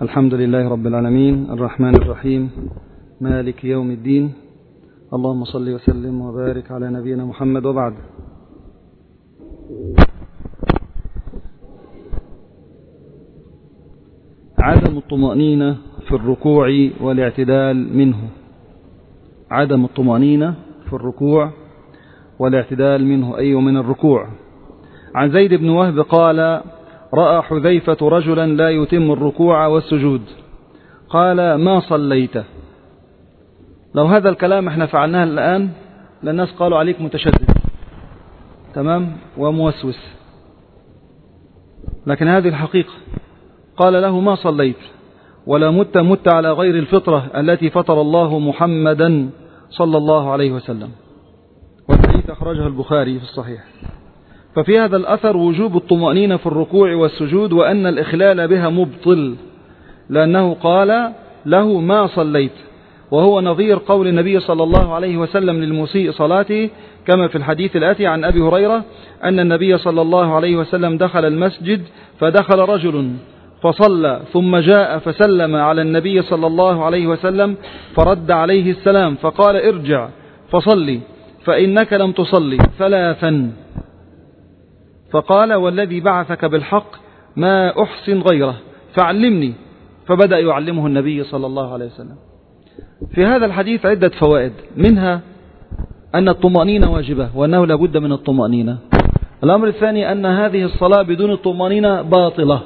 الحمد لله رب العالمين الرحمن الرحيم مالك يوم الدين. اللهم صل وسلم وبارك على نبينا محمد. وبعد، عدم الطمأنينة في الركوع والاعتدال منه. عدم الطمأنينة في الركوع والاعتدال منه، أي من الركوع. عن زيد بن وهب قال: رأى حذيفة رجلا لا يتم الركوع والسجود، قال: ما صليت. لو هذا الكلام احنا فعلناه الآن للناس قالوا عليك متشدد، تمام، وموسوس، لكن هذه الحقيقة. قال له: ما صليت ولا مت على غير الفطرة التي فطر الله محمدا صلى الله عليه وسلم. والحديث أخرجه البخاري في الصحيح. ففي هذا الأثر وجوب الطمأنينة في الركوع والسجود، وأن الإخلال بها مبطل، لأنه قال له: ما صليت، وهو نظير قول النبي صلى الله عليه وسلم للمسيء صلاته، كما في الحديث الآتي عن أبي هريرة أن النبي صلى الله عليه وسلم دخل المسجد فدخل رجل فصلى ثم جاء فسلم على النبي صلى الله عليه وسلم فرد عليه السلام فقال: ارجع فصلي فإنك لم تصلي ثلاثا. فقال: والذي بعثك بالحق ما أحسن غيره فعلمني. فبدأ يعلمه النبي صلى الله عليه وسلم. في هذا الحديث عدة فوائد، منها أن الطمأنينة واجبة وأنه لابد من الطمأنينة. الأمر الثاني أن هذه الصلاة بدون الطمأنينة باطلة.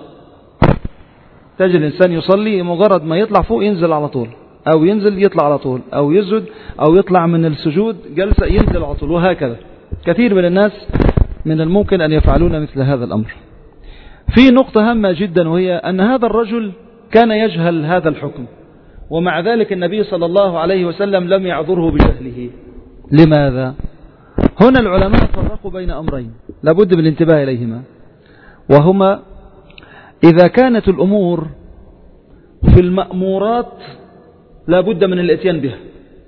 تجد الإنسان يصلي مجرد ما يطلع فوق ينزل على طول، أو ينزل يطلع على طول، أو يسجد أو يطلع من السجود جلسة ينزل على طول، وهكذا. كثير من الناس من الممكن أن يفعلون مثل هذا الأمر. في نقطة هامة جدا، وهي أن هذا الرجل كان يجهل هذا الحكم، ومع ذلك النبي صلى الله عليه وسلم لم يعذره بجهله. لماذا؟ هنا العلماء فرقوا بين أمرين لابد من الانتباه إليهما، وهما: إذا كانت الأمور في المأمورات لابد من الاتيان بها،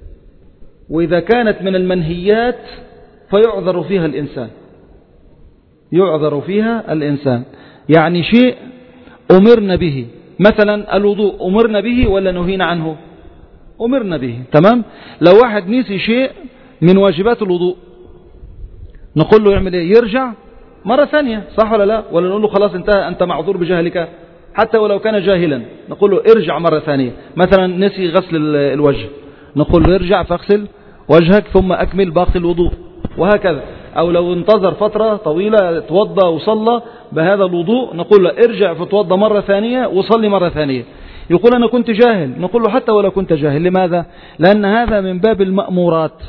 وإذا كانت من المنهيات فيعذر فيها الإنسان. يعذر فيها الإنسان، يعني شيء أمرنا به، مثلا الوضوء أمرنا به ولا نهينا عنه؟ أمرنا به، تمام. لو واحد نسي شيء من واجبات الوضوء نقول له يعمل ايه؟ يرجع مرة ثانية، صح ولا لا؟ ولا نقول له خلاص انتهى أنت معذور بجهلك؟ حتى ولو كان جاهلا نقول له ارجع مرة ثانية. مثلا نسي غسل الوجه نقول له ارجع فاغسل وجهك ثم أكمل باقي الوضوء، وهكذا. أو لو انتظر فترة طويلة توضى وصلى بهذا الوضوء نقول له ارجع فتوضى مرة ثانية وصلي مرة ثانية. يقول أنا كنت جاهل، نقول له حتى ولو كنت جاهل. لماذا؟ لأن هذا من باب المأمورات،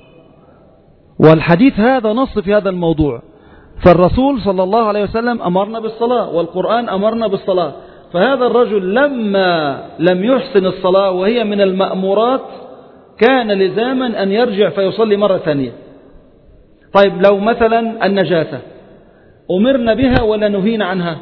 والحديث هذا نص في هذا الموضوع. فالرسول صلى الله عليه وسلم أمرنا بالصلاة، والقرآن أمرنا بالصلاة. فهذا الرجل لما لم يحسن الصلاة وهي من المأمورات كان لزاما أن يرجع فيصلي مرة ثانية. طيب لو مثلا النجاسة أمرنا بها ولا نهينا عنها؟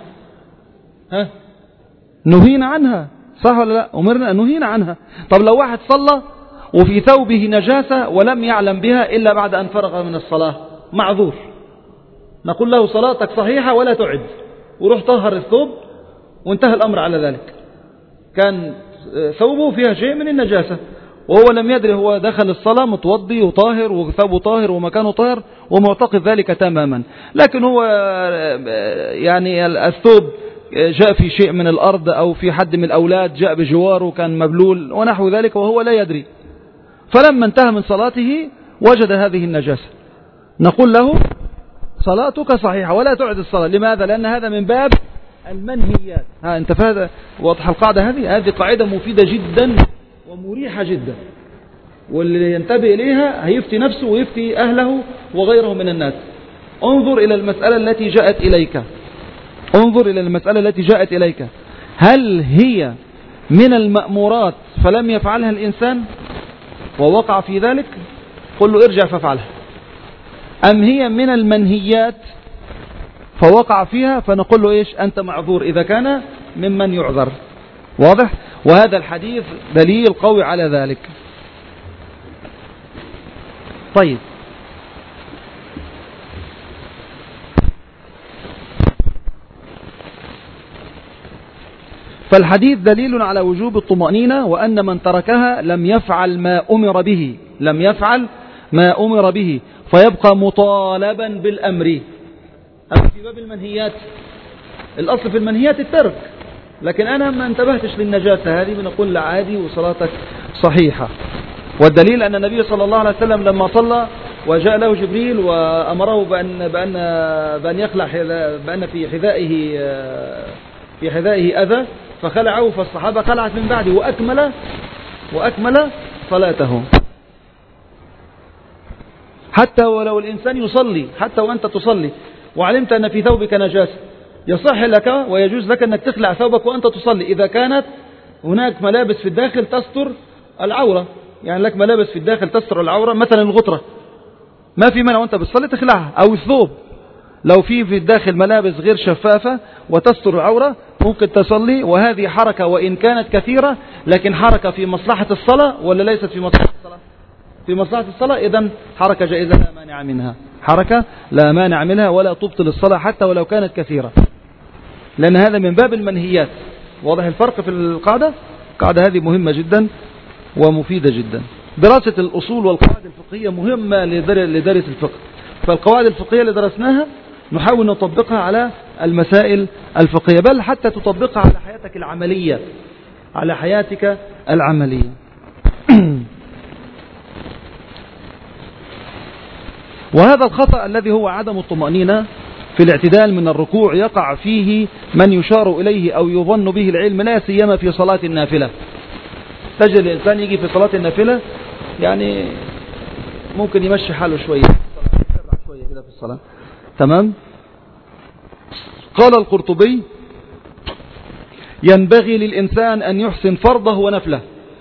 نهينا عنها، صح ولا لا؟ أمرنا نهينا عنها. طب لو واحد صلى وفي ثوبه نجاسة ولم يعلم بها إلا بعد أن فرغ من الصلاة، معذور. نقول له صلاتك صحيحة ولا تعد، وروح طهر الثوب وانتهى الأمر على ذلك. كان ثوبه فيها شيء من النجاسة وهو لم يدري، هو دخل الصلاة متوضي وطاهر وثوبه طاهر ومكانه طاهر ومعتقد ذلك تماما، لكن هو يعني الثوب جاء في شيء من الأرض أو في حد من الأولاد جاء بجواره كان مبلول ونحو ذلك وهو لا يدري. فلما انتهى من صلاته وجد هذه النجاسة، نقول له صلاتك صحيحة ولا تعد الصلاة. لماذا؟ لأن هذا من باب المنهيات. انت فاهم واضح القاعدة هذه قاعدة مفيدة جدا ومريحة جدا، واللي ينتبه إليها هيفتي نفسه ويفتي أهله وغيره من الناس. انظر إلى المسألة التي جاءت إليك، انظر إلى المسألة التي جاءت إليك، هل هي من المأمورات فلم يفعلها الإنسان ووقع في ذلك؟ قل له ارجع فافعلها. أم هي من المنهيات فوقع فيها فنقول له إيش؟ أنت معذور إذا كان ممن يعذر. واضح؟ وهذا الحديث دليل قوي على ذلك. طيب، فالحديث دليل على وجوب الطمأنينة، وأن من تركها لم يفعل ما أمر به، لم يفعل ما أمر به، فيبقى مطالبا بالأمر. أما في باب المنهيات، الأصل في المنهيات الترك، لكن أنا ما انتبهتش للنجاسة هذه بنقول لا عادي وصلاتك صحيحة. والدليل أن النبي صلى الله عليه وسلم لما صلى وجاء له جبريل وأمره بأن يخلع بأن في حذائه أذى فخلعه، فالصحابة خلعت من بعده وأكمل صلاته. حتى ولو الإنسان يصلي، حتى وأنت تصلي وعلمت أن في ثوبك نجاسة، يصح لك ويجوز لك أنك تخلع ثوبك وأنت تصلي إذا كانت هناك ملابس في الداخل تستر العورة. يعني لك ملابس في الداخل تستر العورة، مثلا الغطرة، ما في منع وأنت بتصلي تخلعها، أو الثوب لو في الداخل ملابس غير شفافة وتستر العورة ممكن تصلي. وهذه حركة وإن كانت كثيرة لكن حركة في مصلحة الصلاة ولا ليست في مصلحة الصلاة؟ في مصلحة الصلاة، إذن حركة جائزة لا مانع منها، حركة لا مانع منها ولا تبطل الصلاة حتى ولو كانت كثيرة، لأن هذا من باب المنهيات. واضح الفرق في القاعدة؟ القاعدة هذه مهمة جدا ومفيدة جدا. دراسة الأصول والقواعد الفقهية مهمة لدرس الفقه، فالقواعد الفقهية اللي درسناها نحاول نطبقها على المسائل الفقهية، بل حتى تطبقها على حياتك العملية، على حياتك العملية. وهذا الخطأ الذي هو عدم الطمأنينة في الاعتدال من الركوع يقع فيه من يشار إليه أو يظن به العلم، لا سيما في صلاة النافلة. تجد الإنسان يجي في صلاة النافلة يعني ممكن يمشي حاله شوية كده في الصلاة، تمام. قال القرطبي: ينبغي للإنسان أن يحسن فرضه ونفله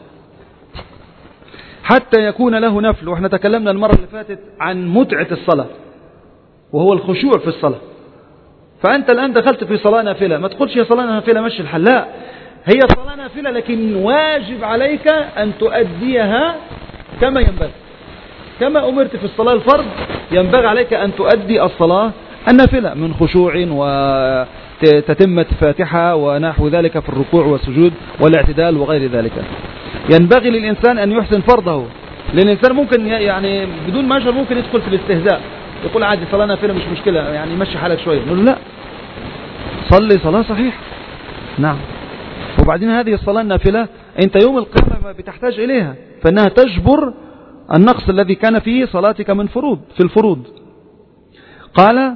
حتى يكون له نفل. واحنا تكلمنا المرة اللي فاتت عن متعة الصلاة وهو الخشوع في الصلاة. فأنت الآن دخلت في صلاة نافلة، ما تقولش يا صلاة نافلة مشي الحل، لا، هي صلاة نافلة لكن واجب عليك أن تؤديها كما ينبغي، كما أمرت في الصلاة الفرض ينبغي عليك أن تؤدي الصلاة النافلة من خشوع وتتمة فاتحة ونحو ذلك في الركوع والسجود والاعتدال وغير ذلك. ينبغي للإنسان أن يحسن فرضه، لأن الإنسان ممكن يعني بدون ما يشعر ممكن يدخل في الاستهزاء، يقول عادي صلاة نافلة مش مشكلة، يعني مشي حالك شوية. نقول لا، صلي صلاة صحيح، نعم. وبعدين هذه الصلاة النافلة أنت يوم القيامة بتحتاج إليها، فإنها تجبر النقص الذي كان في صلاتك من في الفروض. قال: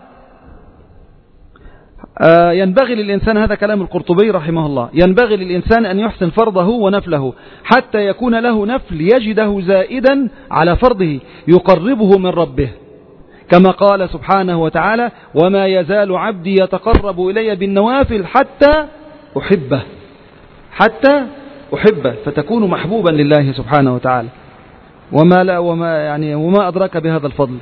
ينبغي للإنسان، هذا كلام القرطبي رحمه الله، ينبغي للإنسان أن يحسن فرضه ونفله حتى يكون له نفل يجده زائدا على فرضه يقربه من ربه، كما قال سبحانه وتعالى: وما يزال عبدي يتقرب إلي بالنوافل حتى أحبه، فتكون محبوبا لله سبحانه وتعالى. وما أدراك بهذا الفضل.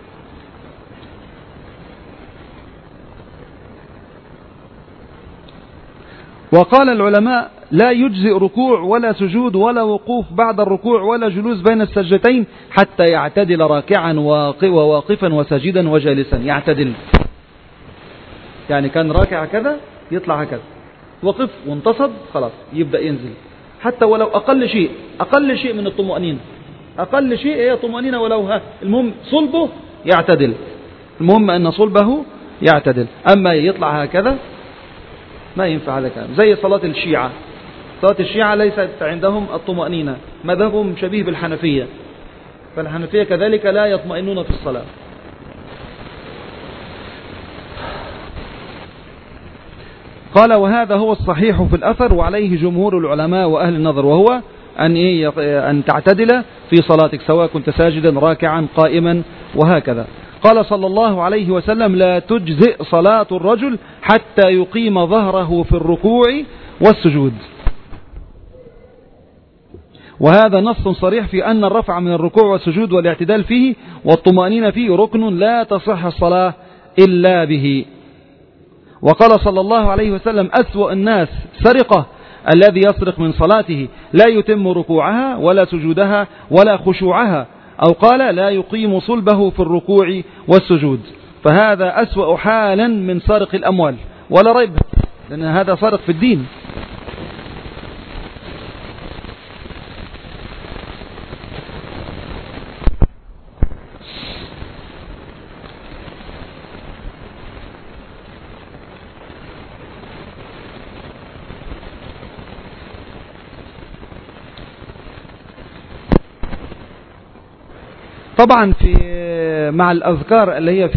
وقال العلماء: لا يجزئ ركوع ولا سجود ولا وقوف بعد الركوع ولا جلوس بين السجدتين حتى يعتدل راكعا وواقفا وساجدا وجالسا. يعتدل يعني كان راكع كذا يطلع هكذا، وقف وانتصب خلاص يبدأ ينزل، حتى ولو أقل شيء من الطمأنينة، أقل شيء هي طمأنينة ولو المهم صلبه يعتدل، المهم أن صلبه يعتدل. أما يطلع هكذا ما ينفع هذا كلام. زي صلاة الشيعة، صلاة الشيعة ليست عندهم الطمأنينة، مذهبهم شبيه بالحنفية، فالحنفية كذلك لا يطمئنون في الصلاة. قال: وهذا هو الصحيح في الأثر وعليه جمهور العلماء وأهل النظر، وهو أن تعتدل في صلاتك سواء كنت ساجدا راكعا قائما وهكذا. قال صلى الله عليه وسلم: لا تجزئ صلاة الرجل حتى يقيم ظهره في الركوع والسجود. وهذا نص صريح في أن الرفع من الركوع والسجود والاعتدال فيه والطمأنينة فيه ركن لا تصح الصلاة إلا به. وقال صلى الله عليه وسلم: أسوأ الناس سرقة الذي يسرق من صلاته لا يتم ركوعها ولا سجودها ولا خشوعها، أو قال: لا يقيم صلبه في الركوع والسجود. فهذا أسوأ حالا من سارق الأموال، ولا ريب، لأن هذا سارق في الدين، طبعا مع الأذكار اللي هي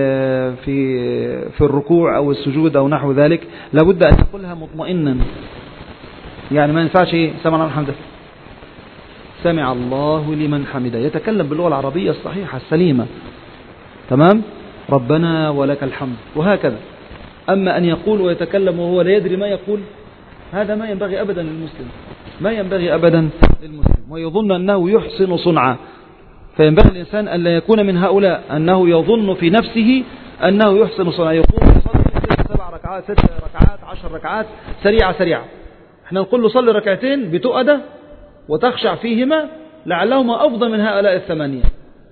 في الركوع أو السجود أو نحو ذلك لابد أن تقولها مطمئنا. يعني ما ينفعش سمع الله حمده، سمع الله لمن حمده، يتكلم باللغة العربية الصحيحة السليمة، تمام، ربنا ولك الحمد، وهكذا. أما أن يقول ويتكلم وهو لا يدري ما يقول، هذا ما ينبغي أبدا للمسلم، ما ينبغي أبدا للمسلم، ويظن أنه يحسن صنعا. فينبغي الإنسان أن لا يكون من هؤلاء أنه يظن في نفسه أنه يحسن صنعا، يقول يصلي 7 ركعات 6 ركعات 10 ركعات سريعة سريعة. احنا نقول له صلي ركعتين بتؤدة وتخشع فيهما لعلهما أفضل من هؤلاء 8.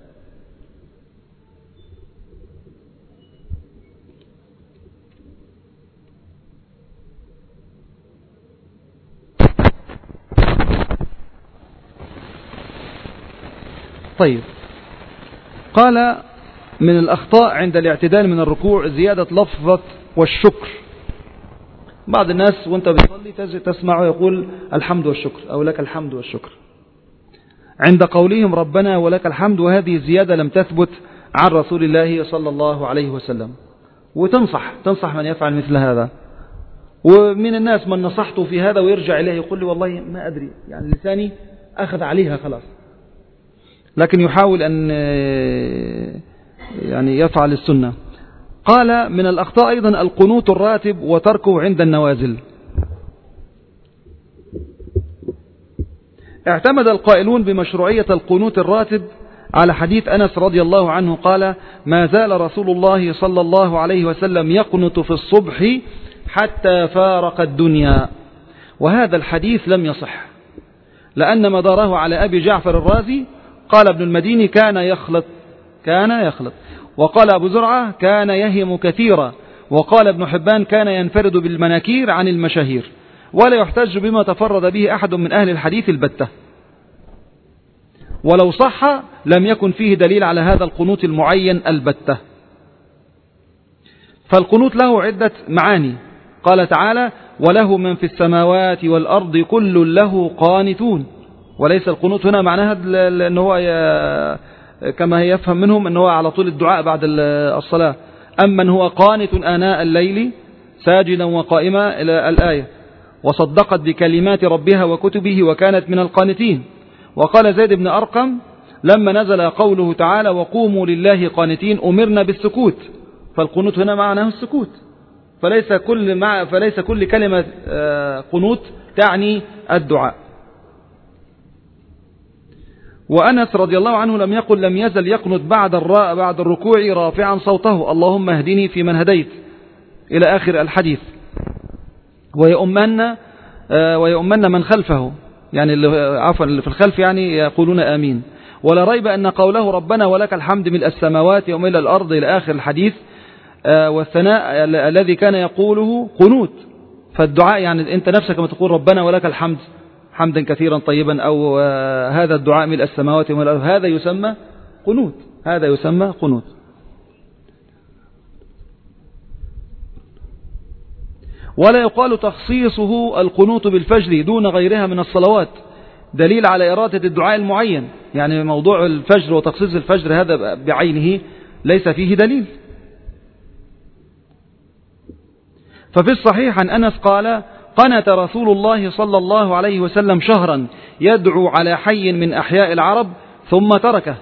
طيب، قال من الأخطاء عند الاعتدال من الركوع زيادة لفظة والشكر. بعض الناس وانت بتصلي تسمعه يقول الحمد والشكر أو لك الحمد والشكر عند قولهم ربنا ولك الحمد، وهذه زيادة لم تثبت عن رسول الله صلى الله عليه وسلم. وتنصح من يفعل مثل هذا. ومن الناس من نصحته في هذا ويرجع إليه يقول لي والله ما أدري، يعني لساني أخذ عليها خلاص، لكن يحاول أن يعني يفعل السنة. قال من الأخطاء أيضا القنوت الراتب وتركه عند النوازل. اعتمد القائلون بمشروعية القنوت الراتب على حديث أنس رضي الله عنه قال ما زال رسول الله صلى الله عليه وسلم يقنت في الصبح حتى فارق الدنيا. وهذا الحديث لم يصح، لأن مداره على أبي جعفر الرازي قال ابن المديني كان يخلط، وقال أبو زرعة كان يهم كثيرا، وقال ابن حبان كان ينفرد بالمناكير عن المشاهير، ولا يحتج بما تفرد به أحد من أهل الحديث البتة. ولو صح لم يكن فيه دليل على هذا القنوت المعين البتة. فالقنوت له عدة معاني. قال تعالى وله من في السماوات والأرض كل له قانتون. وليس القنوت هنا معناها أنه هو كما يفهم منهم أنه هو على طول الدعاء بعد الصلاة. أما هو قانت آناء الليل ساجدا وقائما إلى الآية. وصدقت بكلمات ربها وكتبه وكانت من القانتين. وقال زيد بن أرقم لما نزل قوله تعالى وقوموا لله قانتين أمرنا بالسكوت. فالقنوت هنا معناه السكوت، فليس كل كلمة قنوت تعني الدعاء. وأنس رضي الله عنه لم يقل لم يزل يقنت بعد الركوع رافعا صوته اللهم اهدني في من هديت إلى آخر الحديث، ويؤمن من خلفه، يعني اللي في الخلف يعني يقولون آمين. ولا ريب أن قوله ربنا ولك الحمد ملء السماوات وملء الأرض إلى آخر الحديث والثناء الذي كان يقوله قنوت. فالدعاء يعني أنت نفسك كما تقول ربنا ولك الحمد حمدا كثيرا طيبا، أو هذا الدعاء ملء السماوات وملء الأرض، هذا يسمى قنوت، هذا يسمى قنوت. ولا يقال تخصيصه القنوت بالفجر دون غيرها من الصلوات دليل على إرادة الدعاء المعين. يعني موضوع الفجر وتخصيص الفجر هذا بعينه ليس فيه دليل. ففي الصحيح عن أنس قال قنت رسول الله صلى الله عليه وسلم شهرا يدعو على حي من أحياء العرب ثم تركه.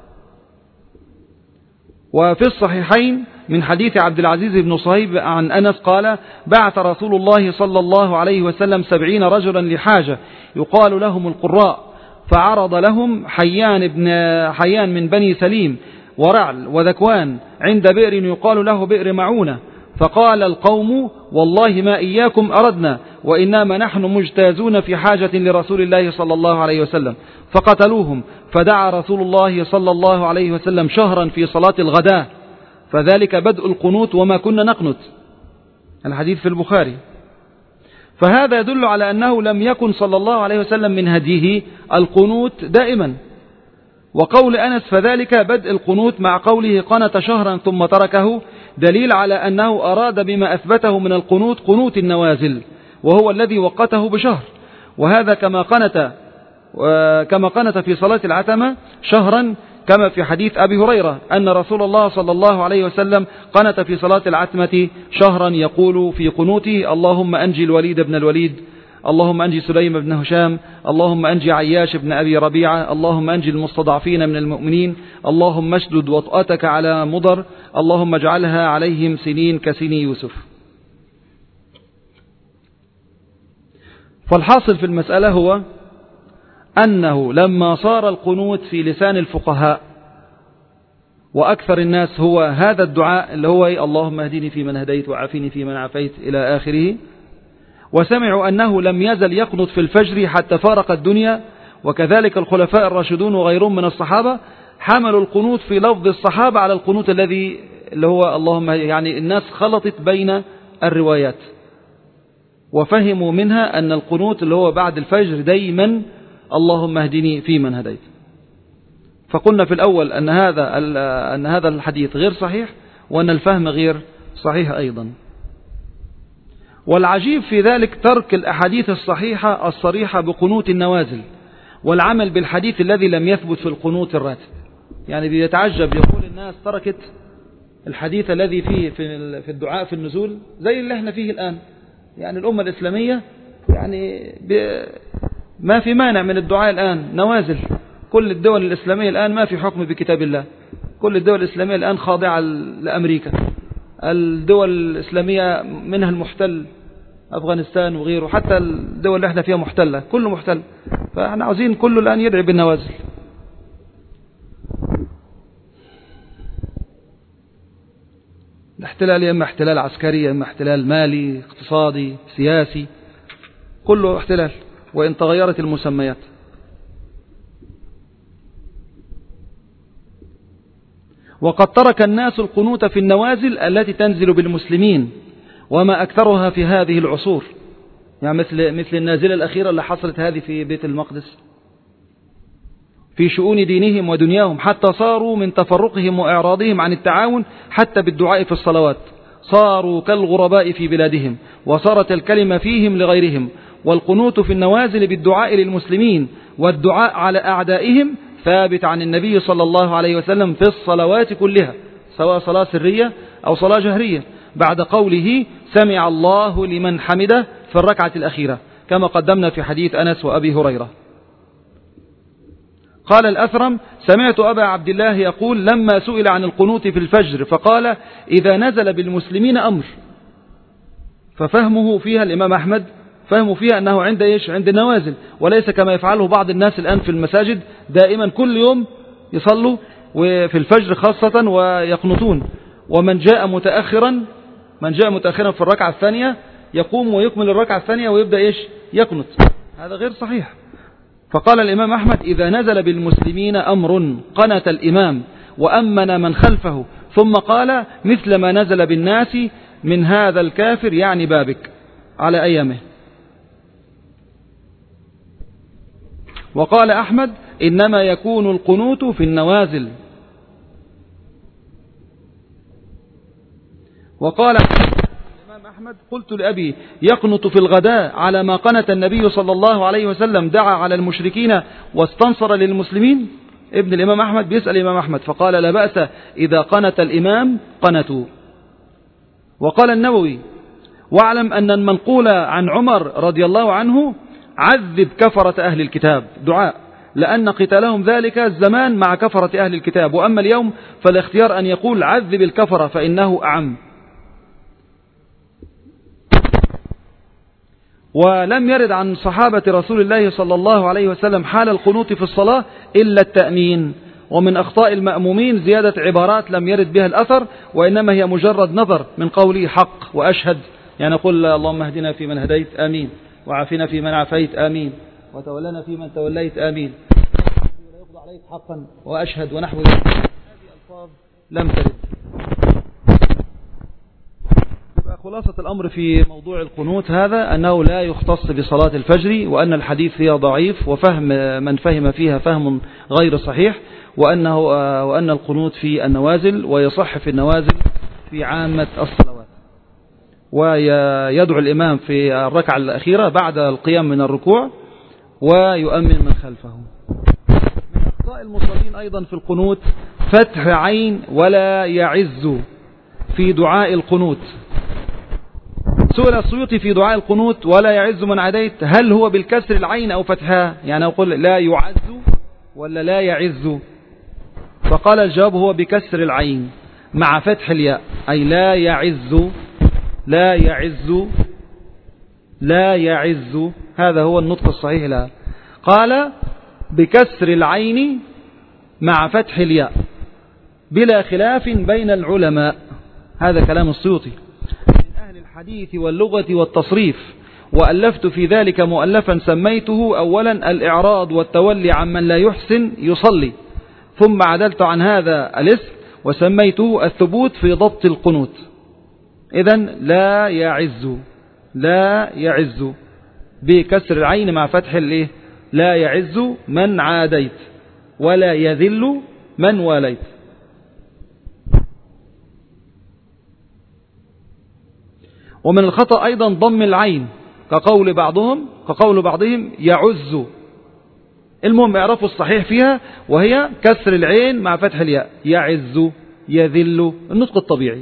وفي الصحيحين من حديث عبد العزيز بن صهيب عن أنس قال بعث رسول الله صلى الله عليه وسلم 70 رجلا لحاجة يقال لهم القراء، فعرض لهم حيان من بني سليم ورعل وذكوان عند بئر يقال له بئر معونة. فقال القوم والله ما إياكم أردنا وإنما نحن مجتازون في حاجة لرسول الله صلى الله عليه وسلم. فقتلوهم. فدعا رسول الله صلى الله عليه وسلم شهرا في صلاة الغداء، فذلك بدء القنوت وما كنا نقنت. الحديث في البخاري. فهذا يدل على أنه لم يكن صلى الله عليه وسلم من هديه القنوت دائما. وقول أنس فذلك بدء القنوت مع قوله قنت شهرا ثم تركه دليل على أنه أراد بما أثبته من القنوت قنوت النوازل، وهو الذي وقته بشهر. وهذا كما قنت في صلاة العتمة شهرا كما في حديث أبي هريرة أن رسول الله صلى الله عليه وسلم قنت في صلاة العتمة شهرا يقول في قنوته: اللهم أنجي الوليد بن الوليد، اللهم أنجي سليم بن هشام، اللهم أنجي عياش بن أبي ربيعة، اللهم أنجي المستضعفين من المؤمنين، اللهم اشدد وطأتك على مضر، اللهم اجعلها عليهم سنين كسني يوسف. فالحاصل في المسألة هو أنه لما صار القنوت في لسان الفقهاء وأكثر الناس هو هذا الدعاء اللي هو اللهم اهدني فيمن هديت وعافني فيمن عافيت إلى آخره، وسمعوا أنه لم يزل يقنط في الفجر حتى فارق الدنيا، وكذلك الخلفاء الراشدون وغيرهم من الصحابة حملوا القنوت في لفظ الصحابة على القنوت اللي هو اللهم، يعني الناس خلطت بين الروايات وفهموا منها أن القنوت اللي هو بعد الفجر دايما اللهم اهدني فيمن هديت. فقلنا في الأول أن هذا الحديث غير صحيح، وأن الفهم غير صحيح أيضا. والعجيب في ذلك ترك الأحاديث الصحيحة الصريحة بقنوت النوازل والعمل بالحديث الذي لم يثبت في القنوت الراتب. يعني بيتعجب، يقول الناس تركت الحديث الذي فيه في الدعاء في النزول زي اللي احنا فيه الآن. يعني الأمة الإسلامية يعني ما في مانع من الدعاء الآن نوازل. كل الدول الإسلامية الآن ما في حكم بكتاب الله، كل الدول الإسلامية الآن خاضعة لأمريكا. الدول الإسلامية منها المحتل أفغانستان وغيره، حتى الدول اللي احنا فيها محتلة، كله محتل. فاحنا عاوزين كله الآن يدعي بالنوازل. الاحتلال يا إما احتلال عسكري، يا إما احتلال مالي اقتصادي سياسي، كله احتلال وإن تغيرت المسميات. وقد ترك الناس القنوت في النوازل التي تنزل بالمسلمين، وما أكثرها في هذه العصور، يعني مثل النازلة الأخيرة اللي حصلت هذه في بيت المقدس في شؤون دينهم ودنياهم، حتى صاروا من تفرقهم وإعراضهم عن التعاون حتى بالدعاء في الصلوات، صاروا كالغرباء في بلادهم، وصارت الكلمة فيهم لغيرهم. والقنوت في النوازل بالدعاء للمسلمين والدعاء على أعدائهم ثابت عن النبي صلى الله عليه وسلم في الصلوات كلها، سواء صلاة سرية أو صلاة جهرية، بعد قوله سمع الله لمن حمده في الركعة الأخيرة، كما قدمنا في حديث أنس وأبي هريرة. قال الأثرم: سمعت أبا عبد الله يقول لما سئل عن القنوت في الفجر فقال: إذا نزل بالمسلمين أمر. ففهمه فيها الإمام أحمد فهمه فيها أنه عند النوازل، وليس كما يفعله بعض الناس الآن في المساجد دائما كل يوم يصلوا وفي الفجر خاصة ويقنطون، ومن جاء متأخرا في الركعة الثانية يقوم ويكمل الركعة الثانية ويبدأ يقنط. هذا غير صحيح. فقال الإمام أحمد: إذا نزل بالمسلمين أمر قنت الإمام وأمن من خلفه، ثم قال: مثل ما نزل بالناس من هذا الكافر، يعني بابك، على أيامه. وقال أحمد: إنما يكون القنوت في النوازل. وقال الإمام أحمد: قلت لأبي: يقنط في الغداء على ما قنت النبي صلى الله عليه وسلم دعا على المشركين واستنصر للمسلمين؟ ابن الإمام أحمد بيسأل الإمام أحمد، فقال: لا بأس إذا قنت الإمام قنتوا. وقال النووي: واعلم أن المنقول عن عمر رضي الله عنه: عذب كفرة أهل الكتاب، دعاء، لأن قتالهم ذلك الزمان مع كفرة أهل الكتاب، وأما اليوم فالاختيار أن يقول عذب الكفرة فإنه أعم. ولم يرد عن صحابة رسول الله صلى الله عليه وسلم حال القنوت في الصلاة إلا التأمين. ومن أخطاء المأمومين زيادة عبارات لم يرد بها الأثر، وإنما هي مجرد نظر من قوله حق وأشهد، يعني نقول اللهم اهدنا فيمن هديت آمين، وعافنا فيمن عافيت آمين، وتولنا فيمن توليت آمين، لا يقضى عليك حقا وأشهد ونحو ذلك. هذه ألفاظ لم ترد. خلاصة الأمر في موضوع القنوت هذا أنه لا يختص بصلاة الفجر، وأن الحديث فيها ضعيف، وفهم من فهم فيها فهم غير صحيح، وأن القنوت في النوازل، ويصح في النوازل في عامة الصلوات. ويدعو الإمام في الركعة الأخيرة بعد القيام من الركوع ويؤمن من خلفه. من أخطاء أخطاء المصلين أيضا في القنوت فتح عين ولا يعز في دعاء القنوت. سئل السيوطي في دعاء القنوت ولا يعز من عاديت هل هو بالكسر العين أو فتحها، يعني أقول لا يعز ولا لا يعز؟ فقال الجواب هو بكسر العين مع فتح الياء، أي لا يعز لا يعز لا يعز، هذا هو النطق الصحيح لها. قال بكسر العين مع فتح الياء بلا خلاف بين العلماء. هذا كلام السيوطي من أهل الحديث واللغة والتصريف، وألفت في ذلك مؤلفا سميته أولا الإعراض والتولي عمن لا يحسن يصلي، ثم عدلت عن هذا الاسم وسميته الثبوت في ضبط القنوت. إذن لا يعز لا يعز بكسر العين مع فتح الايه، لا يعز من عاديت ولا يذل من واليت. ومن الخطأ أيضا ضم العين كقول بعضهم يعز. المهم يعرفوا الصحيح فيها، وهي كسر العين مع فتح الياء، يعز يذل، النطق الطبيعي.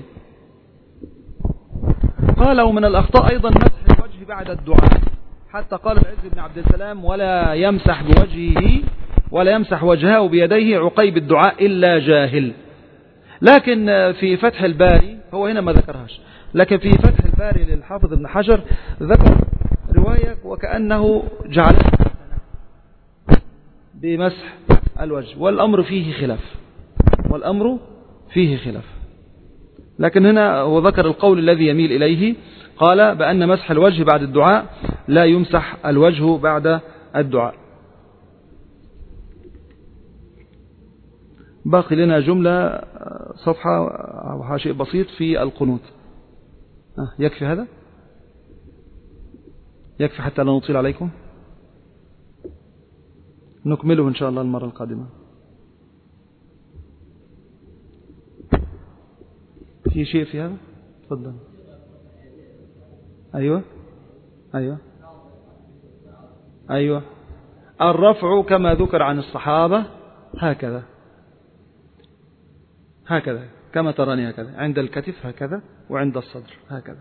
قال ومن الأخطاء أيضا مسح الوجه بعد الدعاء، حتى قال العز بن عبد السلام ولا يمسح بوجهه ولا يمسح وجهه بيديه عقيب الدعاء إلا جاهل. لكن في فتح الباري، هو هنا ما ذكرهاش، لكن في فتح الباري للحافظ ابن حجر ذكر رواية وكأنه جعل بمسح الوجه، والأمر فيه خلاف. لكن هنا هو ذكر القول الذي يميل إليه، قال بأن مسح الوجه بعد الدعاء لا يمسح الوجه بعد الدعاء. باقي لنا جملة صفحة أو حاشيء بسيط في القنوت. يكفي هذا؟ يكفي حتى لا نطيل عليكم؟ نكمله إن شاء الله المرة القادمة. في شيء في هذا؟ تفضل. أيوة الرفع كما ذكر عن الصحابة هكذا كما تراني هكذا، عند الكتف هكذا، وعند الصدر هكذا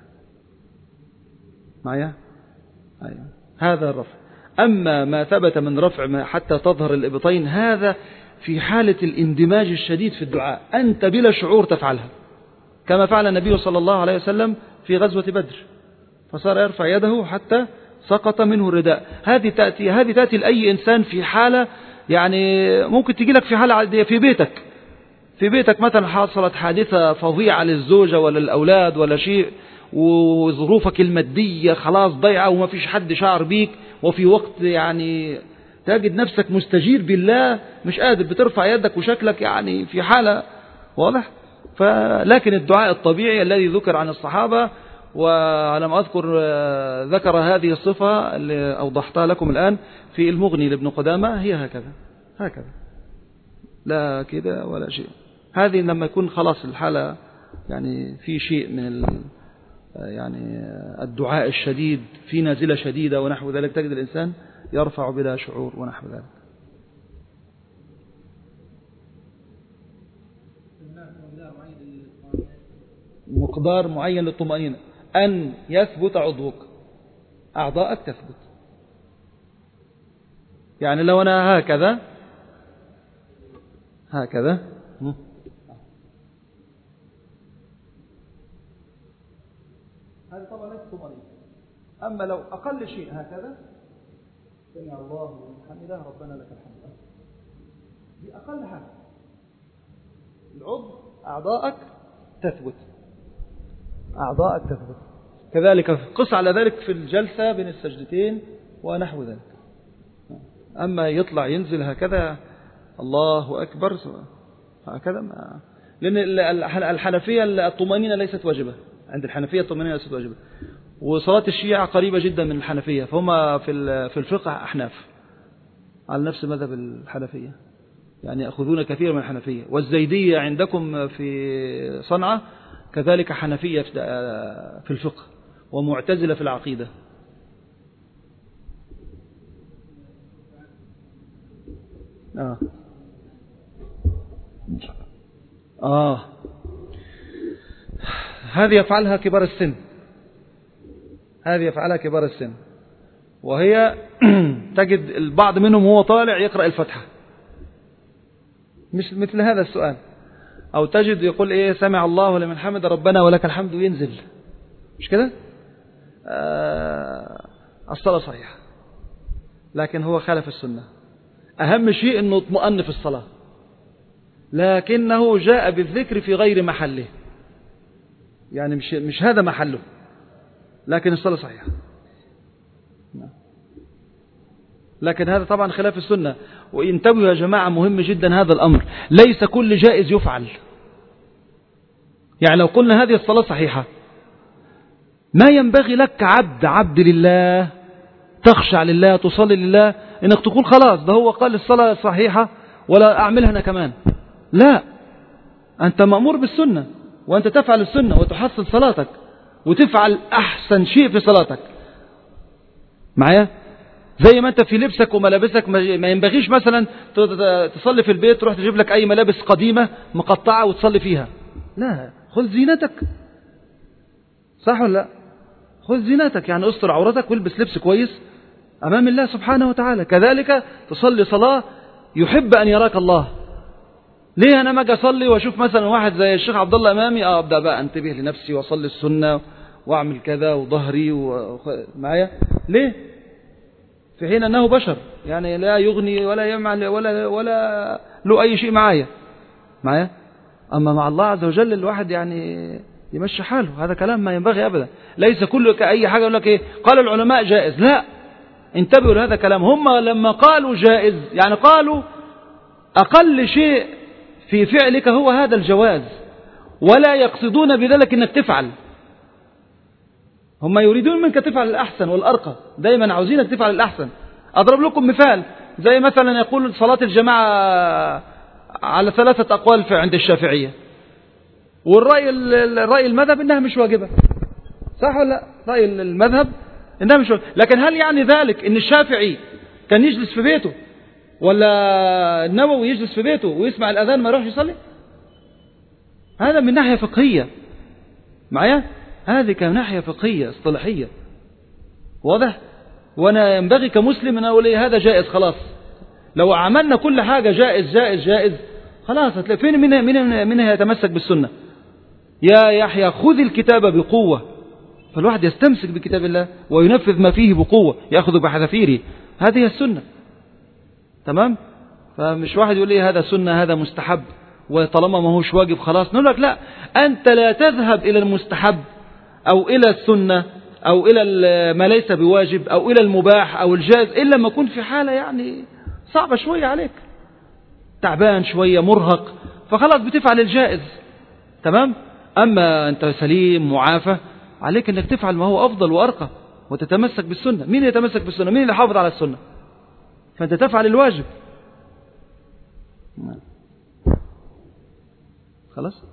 معي. أيوة هذا الرفع. أما ما ثبت من رفع حتى تظهر الإبطين، هذا في حالة الاندماج الشديد في الدعاء، أنت بلا شعور تفعلها، كما فعل النبي صلى الله عليه وسلم في غزوة بدر، فصار يرفع يده حتى سقط منه الرداء. هذه تأتي لأي إنسان في حالة، يعني ممكن تجي لك في حالة عادية في بيتك مثلا حصلت حادثة فظيعة للزوجة ولا الأولاد ولا شيء، وظروفك المادية خلاص ضيعة وما فيش حد شعر بيك، وفي وقت يعني تجد نفسك مستجير بالله مش قادر، بترفع يدك وشكلك يعني في حالة واضح. لكن الدعاء الطبيعي الذي ذكر عن الصحابة، ولم أذكر ذكر هذه الصفة اللي أوضحتها لكم الآن في المغني لابن قدامة، هي هكذا لا كده ولا شيء. هذه لما يكون خلاص الحالة يعني في شيء من يعني الدعاء الشديد، في نازلة شديدة ونحو ذلك، تجد الإنسان يرفع بلا شعور ونحو ذلك. مقدار معين للطمأنينة، أن يثبت عضوك، أعضاءك تثبت. يعني لو أنا هكذا هذا طبعا ليس طمأنينة. أما لو أقل شيء هكذا، سمع الله لمن حمده ربنا لك الحمد، دي أقل حاجة، العضو أعضاءك تثبت. كذلك قص على ذلك في الجلسة بين السجدتين ونحو ذلك. أما يطلع ينزل هكذا الله أكبر هكذا لأن الحنفية الطمأنينة ليست واجبة، عند الحنفية الطمأنينة ليست واجبة، وصلاة الشيعة قريبة جدا من الحنفية، فهم في الفقه أحناف على نفس مذهب الحنفية، يعني يأخذون كثير من الحنفية. والزيدية عندكم في صنعاء كذلك حنفية في الفقه، ومعتزلة في العقيدة. هذه يفعلها كبار السن، هذه يفعلها كبار السن، وهي تجد البعض منهم هو طالع يقرأ الفتحة مش مثل هذا السؤال، أو تجد يقول إيه سمع الله لمن حمد ربنا ولك الحمد وينزل، مش كده؟ الصلاة صحيحة، لكن هو خالف السنة. أهم شيء أنه اطمأن في الصلاة، لكنه جاء بالذكر في غير محله، يعني مش هذا محله، لكن الصلاة صحيحة. لكن هذا طبعا خلاف السنة. وانتبهوا يا جماعة، مهم جدا هذا الأمر، ليس كل جائز يفعل. يعني لو قلنا هذه الصلاة صحيحة، ما ينبغي لك عبد لله، تخشع لله، تصلي لله، انك تقول خلاص ده هو قال الصلاة صحيحة ولا أعملها أنا كمان. لا، أنت مأمور بالسنة، وأنت تفعل السنة وتحصل صلاتك وتفعل أحسن شيء في صلاتك معايا. زي ما أنت في لبسك وملابسك، ما ينبغيش مثلا تصلي في البيت تروح تجيب لك أي ملابس قديمة مقطعة وتصلي فيها. لا، خذ زينتك، صح ولا لا؟ خذ زينتك، يعني استر عورتك والبس لبس كويس أمام الله سبحانه وتعالى. كذلك تصلي صلاة يحب أن يراك الله. ليه أنا ما أجي أصلي وأشوف مثلا واحد زي الشيخ عبد الله أمامي أبدأ بقى أنتبه لنفسي وأصلي السنة وأعمل كذا وظهري معايا؟ ليه؟ في حين أنه بشر، يعني لا يغني ولا يعمل ولا له أي شيء معايا. أما مع الله عز وجل الواحد يعني يمشي حاله. هذا كلام ما ينبغي أبدا. ليس كل أي حاجة يقول لك إيه قال العلماء جائز، لا، انتبهوا لهذا كلام. هم لما قالوا جائز يعني قالوا أقل شيء في فعلك هو هذا الجواز، ولا يقصدون بذلك أنك تفعل. هم يريدون منك تفعل الأحسن والأرقى، دايما عاوزينك تفعل الأحسن. أضرب لكم مثال، زي مثلا يقول صلاة الجماعة على 3 أقوال عند الشافعية، والرأي المذهب إنها مش واجبة، صح ولا لا؟ رأي المذهب إنها مش واجبة. لكن هل يعني ذلك إن الشافعي كان يجلس في بيته ولا النووي يجلس في بيته ويسمع الأذان ما يروح يصلي؟ هذا من ناحية فقهية معايا، هذه كناحية فقهية اصطلاحية، واضح؟ وانا ينبغي كمسلم ان اقول هذا جائز خلاص. لو عملنا كل حاجة جائز جائز جائز خلاص هتلاقي فين منها يتمسك بالسنة. يا يحيى خذ الكتاب بقوة، فالواحد يستمسك بكتاب الله وينفذ ما فيه بقوة، يأخذ بحذافيره. هذه السنة، تمام؟ فمش واحد يقول لي هذا سنة هذا مستحب وطالما ما هوش واجب خلاص. نقول لك لا، أنت لا تذهب إلى المستحب أو إلى السنة أو إلى ما ليس بواجب أو إلى المباح أو الجائز إلا ما يكون في حالة يعني صعبة شوية عليك، تعبان شوية مرهق، فخلاص بتفعل الجائز، تمام؟ أما أنت سليم معافى عليك أنك تفعل ما هو أفضل وأرقى وتتمسك بالسنة. مين يتمسك بالسنة؟ مين اللي حافظ على السنة؟ فأنت تفعل الواجب. خلاص.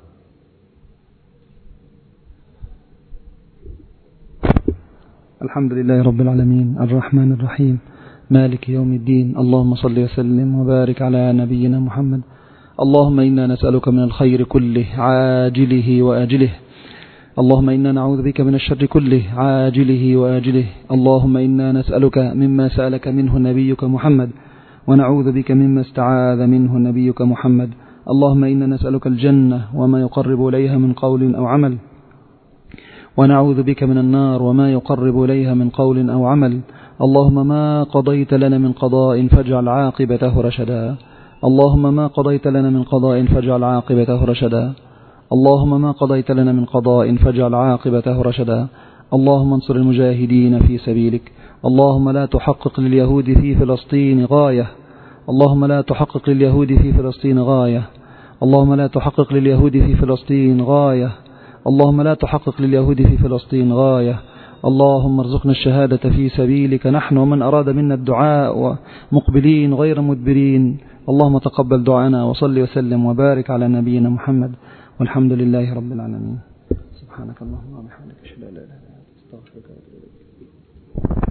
الحمد لله رب العالمين الرحمن الرحيم مالك يوم الدين. اللهم صل وسلم وبارك على نبينا محمد. اللهم إنا نسألك من الخير كله عاجله وآجله، اللهم إنا نعوذ بك من الشر كله عاجله وآجله. اللهم إنا نسألك مما سألك منه نبيك محمد، ونعوذ بك مما استعاذ منه نبيك محمد. اللهم إنا نسألك الجنة وما يقرب إليها من قول أو عمل، ونعوذ بك من النار وما يقرب إليها من قول أو عمل. اللهم ما قضيت لنا من قضاء فاجعل عاقبته رشدا، اللهم ما قضيت لنا من قضاء فاجعل عاقبته رشدا، اللهم ما قضيت لنا من قضاء فاجعل عاقبته رشدا. اللهم انصر المجاهدين في سبيلك. اللهم لا تحقق لليهود في فلسطين غاية، اللهم لا تحقق لليهود في فلسطين غاية، اللهم لا تحقق لليهود في فلسطين غاية، اللهم لا تحقق لليهود في فلسطين غاية. اللهم ارزقنا الشهادة في سبيلك نحن ومن أراد منا الدعاء مقبلين غير مدبرين. اللهم تقبل دعانا وصل وسلم وبارك على نبينا محمد، والحمد لله رب العالمين. سبحانك اللهم وبحمدك أشهد أن لا إله إلا أنت أستغفرك وأتوب إليك.